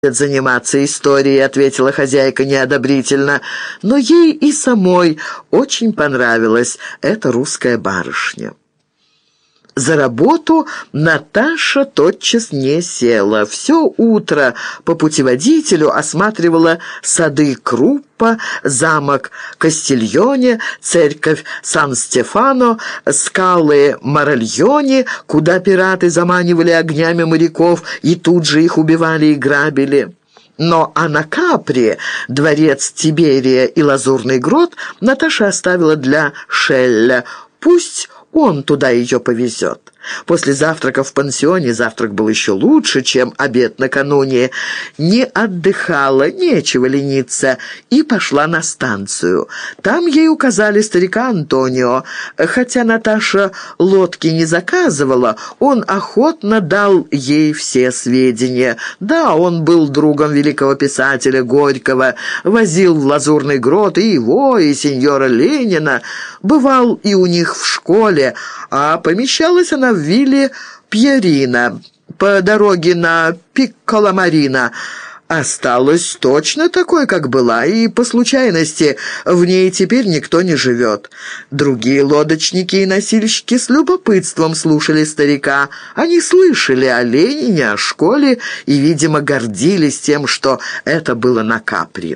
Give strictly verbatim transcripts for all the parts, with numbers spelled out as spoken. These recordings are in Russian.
заниматься историей», — ответила хозяйка неодобрительно, но ей и самой очень понравилась эта русская барышня. За работу Наташа тотчас не села. Все утро по путеводителю осматривала сады Круппа, замок Кастильоне, церковь Сан-Стефано, скалы Маральоне, куда пираты заманивали огнями моряков и тут же их убивали и грабили. Но а на Капри, дворец Тиберия и Лазурный грот Наташа оставила для Шелля. Пусть он туда ее повезет. После завтрака в пансионе, завтрак был еще лучше, чем обед накануне, не отдыхала, нечего лениться, и пошла на станцию. Там ей указали старика Антонио. Хотя Наташа лодки не заказывала, он охотно дал ей все сведения. Да, он был другом великого писателя Горького, возил в Лазурный грот и его, и сеньора Ленина, бывал и у них в школе, а помещалась она в вилле Пьерина по дороге на Пикколамарина. Осталась точно такой, как была, и по случайности в ней теперь никто не живет. Другие лодочники и носильщики с любопытством слушали старика. Они слышали о Ленине, о школе и, видимо, гордились тем, что это было на Капри.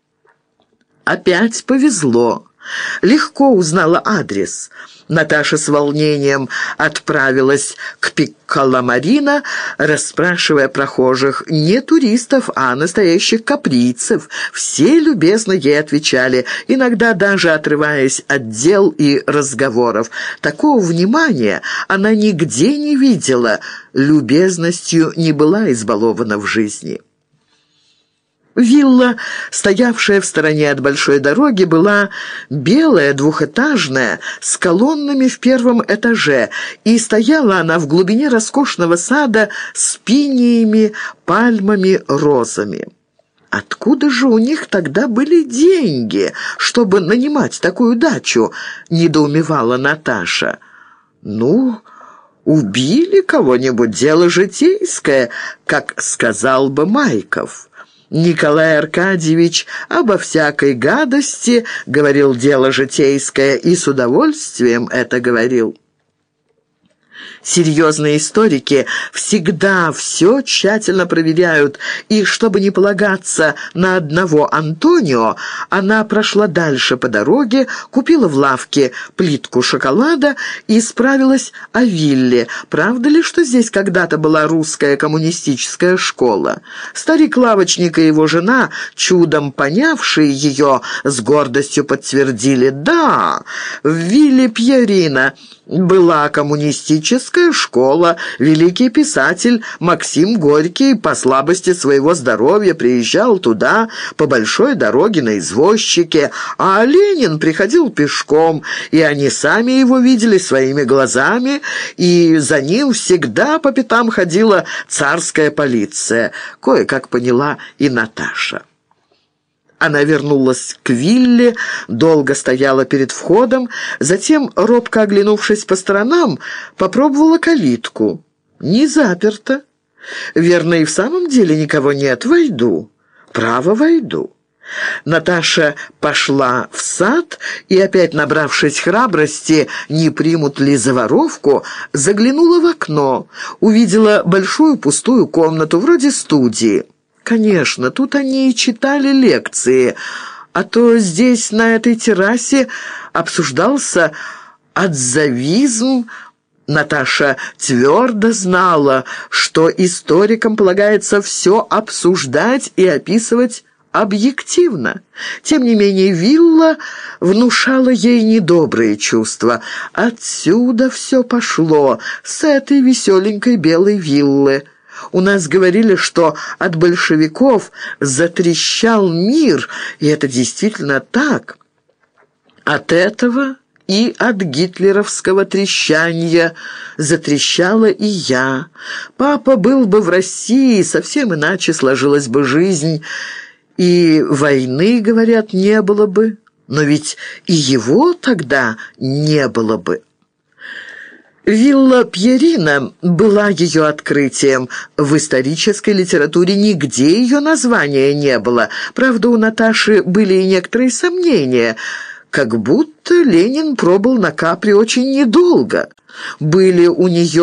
Опять повезло. Легко узнала адрес. Наташа с волнением отправилась к Пикколамарина, расспрашивая прохожих, не туристов, а настоящих каприйцев. Все любезно ей отвечали, иногда даже отрываясь от дел и разговоров. Такого внимания она нигде не видела, любезностью не была избалована в жизни. Вилла, стоявшая в стороне от большой дороги, была белая, двухэтажная, с колоннами в первом этаже, и стояла она в глубине роскошного сада с пиниями, пальмами, розами. Откуда же у них тогда были деньги, чтобы нанимать такую дачу, недоумевала Наташа. Ну, убили кого-нибудь, дело житейское, как сказал бы Майков. Николай Аркадьевич обо всякой гадости говорил дело житейское и с удовольствием это говорил. Серьезные историки всегда все тщательно проверяют, и, чтобы не полагаться на одного Антонио, она прошла дальше по дороге, купила в лавке плитку шоколада и справилась о вилле. Правда ли, что здесь когда-то была русская коммунистическая школа? Старик-лавочник и его жена, чудом понявшие ее, с гордостью подтвердили: да, в вилле Пьерина была коммунистическая школа. Великий писатель Максим Горький по слабости своего здоровья приезжал туда по большой дороге на извозчике, а Ленин приходил пешком, и они сами его видели своими глазами, и за ним всегда по пятам ходила царская полиция. Кое-как поняла и Наташа. Она вернулась к вилле, долго стояла перед входом, затем, робко оглянувшись по сторонам, попробовала калитку. Не заперто. Верно, и в самом деле никого нет. Войду. Право, войду. Наташа пошла в сад и, опять набравшись храбрости, не примут ли за воровку, заглянула в окно, увидела большую пустую комнату, вроде студии. Конечно, тут они и читали лекции, а то здесь, на этой террасе, обсуждался отзавизм. Наташа твердо знала, что историкам полагается все обсуждать и описывать объективно. Тем не менее, вилла внушала ей недобрые чувства. Отсюда все пошло, с этой веселенькой белой виллы. У нас говорили, что от большевиков затрещал мир, и это действительно так. От этого и от гитлеровского трещания затрещала и я. Папа был бы в России, совсем иначе сложилась бы жизнь, и войны, говорят, не было бы. Но ведь и его тогда не было бы. Вилла Пьерина была ее открытием. В исторической литературе нигде ее названия не было. Правда, у Наташи были и некоторые сомнения. Как будто Ленин пробыл на Капри очень недолго. Были у нее